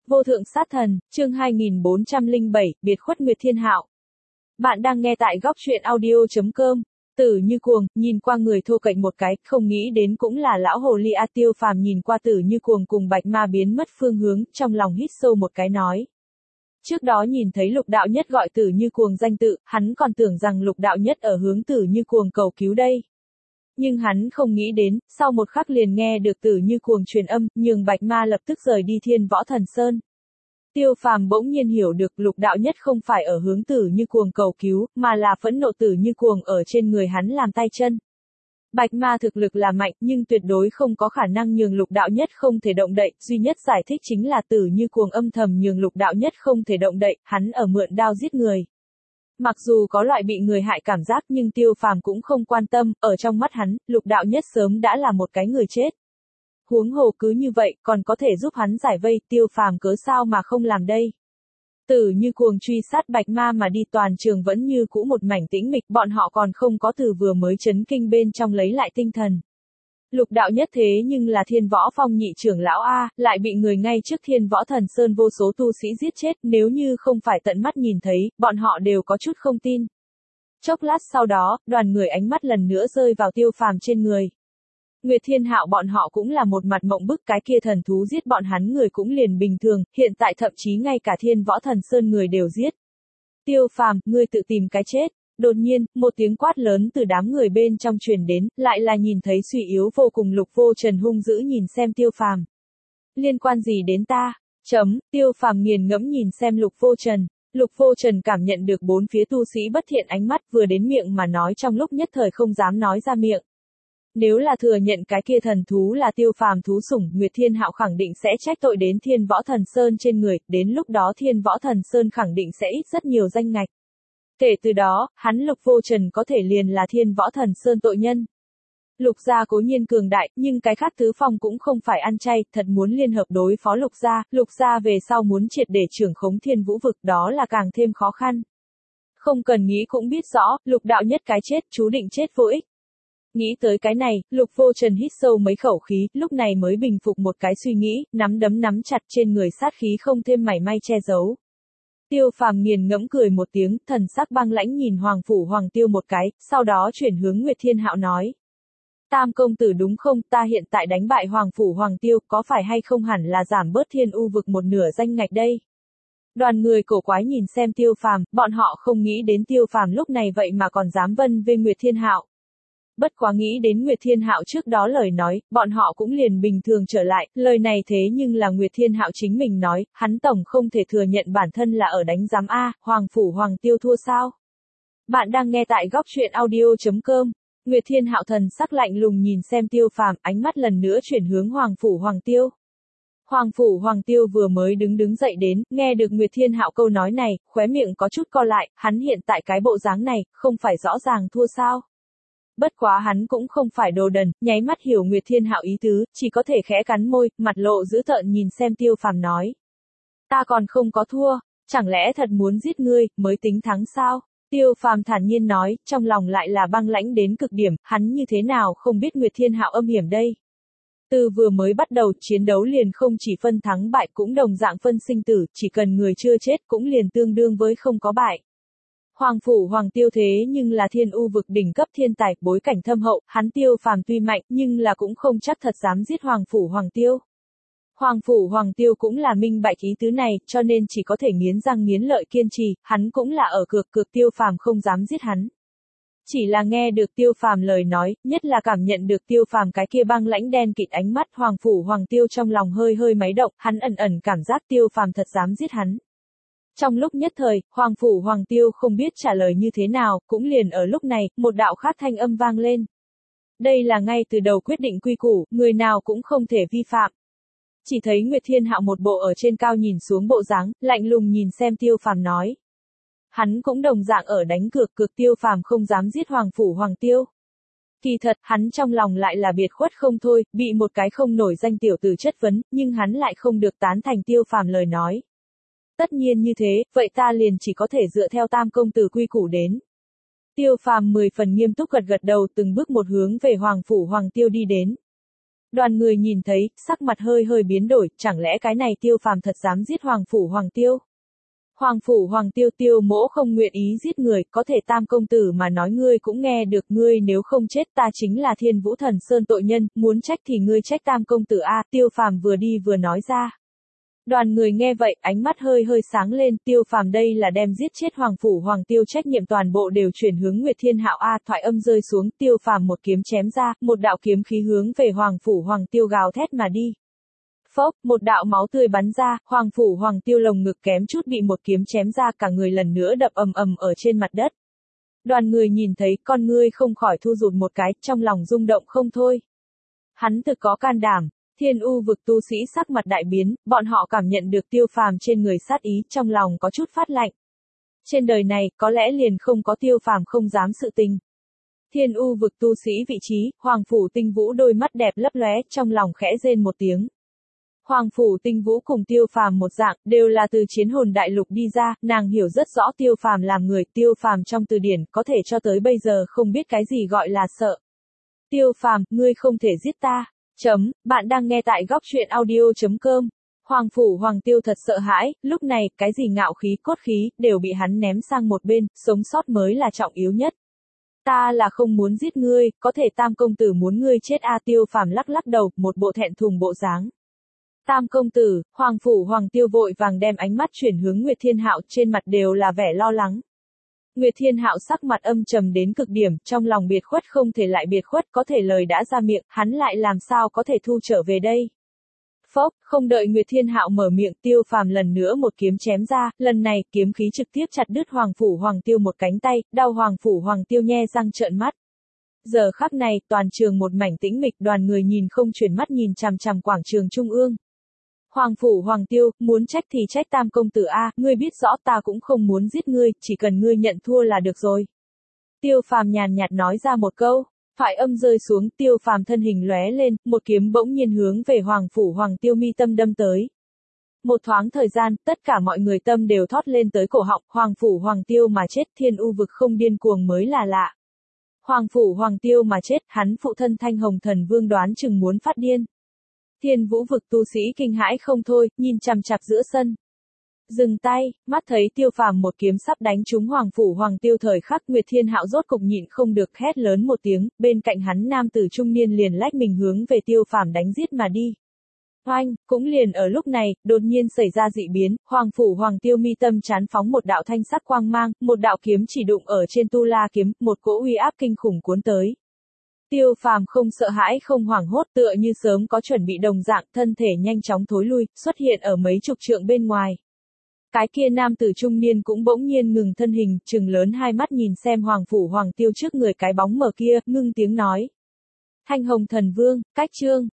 Vô thượng sát thần, chương 2407, biệt khuất Nguyệt Thiên Hạo. Bạn đang nghe tại góc truyện audio.com. Tử Như Cuồng, nhìn qua người thô kệch một cái, không nghĩ đến cũng là lão hồ ly A. Tiêu Phàm nhìn qua Tử Như Cuồng cùng Bạch Ma biến mất phương hướng, trong lòng hít sâu một cái nói. Trước đó nhìn thấy Lục Đạo Nhất gọi Tử Như Cuồng danh tự, hắn còn tưởng rằng Lục Đạo Nhất ở hướng Tử Như Cuồng cầu cứu đây. Nhưng hắn không nghĩ đến, sau một khắc liền nghe được Tử Như Cuồng truyền âm, nhường Bạch Ma lập tức rời đi Thiên Võ Thần Sơn. Tiêu Phàm bỗng nhiên hiểu được Lục Đạo Nhất không phải ở hướng Tử Như Cuồng cầu cứu, mà là phẫn nộ Tử Như Cuồng ở trên người hắn làm tay chân. Bạch Ma thực lực là mạnh, nhưng tuyệt đối không có khả năng nhường Lục Đạo Nhất không thể động đậy, duy nhất giải thích chính là Tử Như Cuồng âm thầm nhường Lục Đạo Nhất không thể động đậy, hắn ở mượn đao giết người. Mặc dù có loại bị người hại cảm giác nhưng Tiêu Phàm cũng không quan tâm, ở trong mắt hắn, Lục Đạo Nhất sớm đã là một cái người chết. Huống hồ cứ như vậy, còn có thể giúp hắn giải vây, Tiêu Phàm cớ sao mà không làm đây. Tử Như Cuồng truy sát Bạch Ma mà đi, toàn trường vẫn như cũ một mảnh tĩnh mịch, bọn họ còn không có từ vừa mới chấn kinh bên trong lấy lại tinh thần. Lục Đạo Nhất thế nhưng là Thiên Võ Phong nhị trưởng lão A, lại bị người ngay trước Thiên Võ Thần Sơn vô số tu sĩ giết chết, nếu như không phải tận mắt nhìn thấy, bọn họ đều có chút không tin. Chốc lát sau đó, đoàn người ánh mắt lần nữa rơi vào Tiêu Phàm trên người. Nguyệt Thiên Hạo bọn họ cũng là một mặt mộng bức, cái kia thần thú giết bọn hắn người cũng liền bình thường, hiện tại thậm chí ngay cả Thiên Võ Thần Sơn người đều giết. Tiêu Phàm, ngươi tự tìm cái chết. Đột nhiên, một tiếng quát lớn từ đám người bên trong truyền đến, lại là nhìn thấy suy yếu vô cùng Lục Vô Trần hung dữ nhìn xem Tiêu Phàm. Liên quan gì đến ta? Tiêu Phàm nghiền ngẫm nhìn xem Lục Vô Trần. Lục Vô Trần cảm nhận được bốn phía tu sĩ bất thiện ánh mắt, vừa đến miệng mà nói trong lúc nhất thời không dám nói ra miệng. Nếu là thừa nhận cái kia thần thú là Tiêu Phàm thú sủng, Nguyệt Thiên Hạo khẳng định sẽ trách tội đến Thiên Võ Thần Sơn trên người, đến lúc đó Thiên Võ Thần Sơn khẳng định sẽ ít rất nhiều danh ngạch. Kể từ đó, hắn Lục Vô Trần có thể liền là Thiên Võ Thần Sơn tội nhân. Lục gia cố nhiên cường đại, nhưng cái khác tứ phong cũng không phải ăn chay, thật muốn liên hợp đối phó Lục gia về sau muốn triệt để trưởng khống Thiên Vũ vực đó là càng thêm khó khăn. Không cần nghĩ cũng biết rõ, Lục Đạo Nhất cái chết, chú định chết vô ích. Nghĩ tới cái này, Lục Vô Trần hít sâu mấy khẩu khí, lúc này mới bình phục một cái suy nghĩ, nắm đấm nắm chặt trên người sát khí không thêm mảy may che giấu. Tiêu Phàm nghiền ngẫm cười một tiếng, thần sắc băng lãnh nhìn Hoàng Phủ Hoàng Tiêu một cái, sau đó chuyển hướng Nguyệt Thiên Hạo nói. Tam công tử đúng không, ta hiện tại đánh bại Hoàng Phủ Hoàng Tiêu, có phải hay không hẳn là giảm bớt Thiên U vực một nửa danh ngạch đây. Đoàn người cổ quái nhìn xem Tiêu Phàm, bọn họ không nghĩ đến Tiêu Phàm lúc này vậy mà còn dám vân về Nguyệt Thiên Hạo. Bất quá nghĩ đến Nguyệt Thiên Hạo trước đó lời nói, bọn họ cũng liền bình thường trở lại, lời này thế nhưng là Nguyệt Thiên Hạo chính mình nói, hắn tổng không thể thừa nhận bản thân là ở đánh giám A, Hoàng Phủ Hoàng Tiêu thua sao. Bạn đang nghe tại góc truyện audio.com, Nguyệt Thiên Hạo thần sắc lạnh lùng nhìn xem Tiêu Phàm, ánh mắt lần nữa chuyển hướng Hoàng Phủ Hoàng Tiêu. Hoàng Phủ Hoàng Tiêu vừa mới đứng dậy đến, nghe được Nguyệt Thiên Hạo câu nói này, khóe miệng có chút co lại, hắn hiện tại cái bộ dáng này, không phải rõ ràng thua sao. Bất quá hắn cũng không phải đồ đần, nháy mắt hiểu Nguyệt Thiên Hạo ý tứ, chỉ có thể khẽ cắn môi, mặt lộ dữ tợn nhìn xem Tiêu Phàm nói. Ta còn không có thua, chẳng lẽ thật muốn giết ngươi, mới tính thắng sao? Tiêu Phàm thản nhiên nói, trong lòng lại là băng lãnh đến cực điểm, hắn như thế nào không biết Nguyệt Thiên Hạo âm hiểm đây? Từ vừa mới bắt đầu, chiến đấu liền không chỉ phân thắng bại cũng đồng dạng phân sinh tử, chỉ cần người chưa chết cũng liền tương đương với không có bại. Hoàng Phủ Hoàng Tiêu thế nhưng là Thiên U vực đỉnh cấp thiên tài, bối cảnh thâm hậu, hắn Tiêu Phàm tuy mạnh nhưng là cũng không chắc thật dám giết Hoàng Phủ Hoàng Tiêu. Hoàng Phủ Hoàng Tiêu cũng là minh bạch ý tứ này, cho nên chỉ có thể nghiến răng nghiến lợi kiên trì, hắn cũng là ở cược Tiêu Phàm không dám giết hắn. Chỉ là nghe được Tiêu Phàm lời nói, nhất là cảm nhận được Tiêu Phàm cái kia băng lãnh đen kịt ánh mắt, Hoàng Phủ Hoàng Tiêu trong lòng hơi máy động, hắn ẩn cảm giác Tiêu Phàm thật dám giết hắn. Trong lúc nhất thời, Hoàng Phủ Hoàng Tiêu không biết trả lời như thế nào, cũng liền ở lúc này, một đạo khác thanh âm vang lên. Đây là ngay từ đầu quyết định quy củ, người nào cũng không thể vi phạm. Chỉ thấy Nguyệt Thiên Hạo một bộ ở trên cao nhìn xuống bộ dáng, lạnh lùng nhìn xem Tiêu Phàm nói. Hắn cũng đồng dạng ở đánh cược Tiêu Phàm không dám giết Hoàng Phủ Hoàng Tiêu. Kỳ thật, hắn trong lòng lại là biệt khuất không thôi, bị một cái không nổi danh tiểu tử chất vấn, nhưng hắn lại không được tán thành Tiêu Phàm lời nói. Tất nhiên như thế, vậy ta liền chỉ có thể dựa theo Tam công tử quy củ đến. Tiêu Phàm 10 phần nghiêm túc gật đầu, từng bước một hướng về Hoàng Phủ Hoàng Tiêu đi đến. Đoàn người nhìn thấy, sắc mặt hơi hơi biến đổi, chẳng lẽ cái này Tiêu Phàm thật dám giết Hoàng Phủ Hoàng Tiêu? Hoàng Phủ Hoàng Tiêu Tiêu Mỗ không nguyện ý giết người, có thể Tam công tử mà nói ngươi cũng nghe được, ngươi nếu không chết ta chính là Thiên Vũ Thần Sơn tội nhân, muốn trách thì ngươi trách Tam công tử a, Tiêu Phàm vừa đi vừa nói ra. Đoàn người nghe vậy, ánh mắt hơi hơi sáng lên, Tiêu Phàm đây là đem giết chết Hoàng Phủ Hoàng Tiêu, trách nhiệm toàn bộ đều chuyển hướng Nguyệt Thiên Hạo a, thoại âm rơi xuống, Tiêu Phàm một kiếm chém ra, một đạo kiếm khí hướng về Hoàng Phủ Hoàng Tiêu gào thét mà đi. Phốc, một đạo máu tươi bắn ra, Hoàng Phủ Hoàng Tiêu lồng ngực kém chút bị một kiếm chém ra, cả người lần nữa đập ầm ầm ở trên mặt đất. Đoàn người nhìn thấy, con ngươi không khỏi thu rụt một cái, trong lòng rung động không thôi. Hắn thực có can đảm. Thiên U vực tu sĩ sắc mặt đại biến, bọn họ cảm nhận được Tiêu Phàm trên người sát ý, trong lòng có chút phát lạnh. Trên đời này, có lẽ liền không có Tiêu Phàm không dám sự tình. Thiên U vực tu sĩ vị trí, Hoàng Phủ Tinh Vũ đôi mắt đẹp lấp lóe, trong lòng khẽ rên một tiếng. Hoàng Phủ Tinh Vũ cùng Tiêu Phàm một dạng, đều là từ chiến hồn đại lục đi ra, nàng hiểu rất rõ Tiêu Phàm làm người, Tiêu Phàm trong từ điển, có thể cho tới bây giờ không biết cái gì gọi là sợ. Tiêu Phàm, ngươi không thể giết ta. Bạn đang nghe tại góc truyện audio.com. Hoàng Phủ Hoàng Tiêu thật sợ hãi, lúc này, cái gì ngạo khí, cốt khí, đều bị hắn ném sang một bên, sống sót mới là trọng yếu nhất. Ta là không muốn giết ngươi, có thể Tam công tử muốn ngươi chết a, Tiêu Phàm lắc lắc đầu, một bộ thẹn thùng bộ dáng. Tam công tử, Hoàng Phủ Hoàng Tiêu vội vàng đem ánh mắt chuyển hướng Nguyệt Thiên Hạo, trên mặt đều là vẻ lo lắng. Nguyệt Thiên Hạo sắc mặt âm trầm đến cực điểm, trong lòng biệt khuất không thể lại biệt khuất, có thể lời đã ra miệng, hắn lại làm sao có thể thu trở về đây. Phốc, không đợi Nguyệt Thiên Hạo mở miệng, Tiêu Phàm lần nữa một kiếm chém ra, lần này, kiếm khí trực tiếp chặt đứt Hoàng Phủ Hoàng Tiêu một cánh tay, đau Hoàng Phủ Hoàng Tiêu nhe răng trợn mắt. Giờ khắc này, toàn trường một mảnh tĩnh mịch, đoàn người nhìn không chuyển mắt nhìn chằm chằm quảng trường trung ương. Hoàng Phủ Hoàng Tiêu, muốn trách thì trách Tam công tử a, ngươi biết rõ ta cũng không muốn giết ngươi, chỉ cần ngươi nhận thua là được rồi. Tiêu Phàm nhàn nhạt nói ra một câu, thoại âm rơi xuống, Tiêu Phàm thân hình lóe lên, một kiếm bỗng nhiên hướng về Hoàng Phủ Hoàng Tiêu mi tâm đâm tới. Một thoáng thời gian, tất cả mọi người tâm đều thót lên tới cổ họng, Hoàng Phủ Hoàng Tiêu mà chết, Thiên U vực không điên cuồng mới là lạ. Hoàng Phủ Hoàng Tiêu mà chết, hắn phụ thân Thanh Hồng Thần Vương đoán chừng muốn phát điên. Thiên Vũ vực tu sĩ kinh hãi không thôi, nhìn chằm chằm giữa sân. Dừng tay, mắt thấy Tiêu Phàm một kiếm sắp đánh trúng Hoàng Phủ Hoàng Tiêu thời khắc, Nguyệt Thiên Hạo rốt cục nhịn không được hét lớn một tiếng, bên cạnh hắn nam tử trung niên liền lách mình hướng về Tiêu Phàm đánh giết mà đi. Oanh, cũng liền ở lúc này, đột nhiên xảy ra dị biến, Hoàng Phủ Hoàng Tiêu mi tâm chán phóng một đạo thanh sắc quang mang, một đạo kiếm chỉ đụng ở trên tu la kiếm, một cỗ uy áp kinh khủng cuốn tới. Tiêu Phàm không sợ hãi không hoảng hốt, tựa như sớm có chuẩn bị đồng dạng, thân thể nhanh chóng thối lui, xuất hiện ở mấy chục trượng bên ngoài. Cái kia nam tử trung niên cũng bỗng nhiên ngừng thân hình, trừng lớn hai mắt nhìn xem Hoàng Phủ Hoàng Tiêu trước người cái bóng mờ kia, ngưng tiếng nói. Thanh Hồng Thần Vương, cách chương.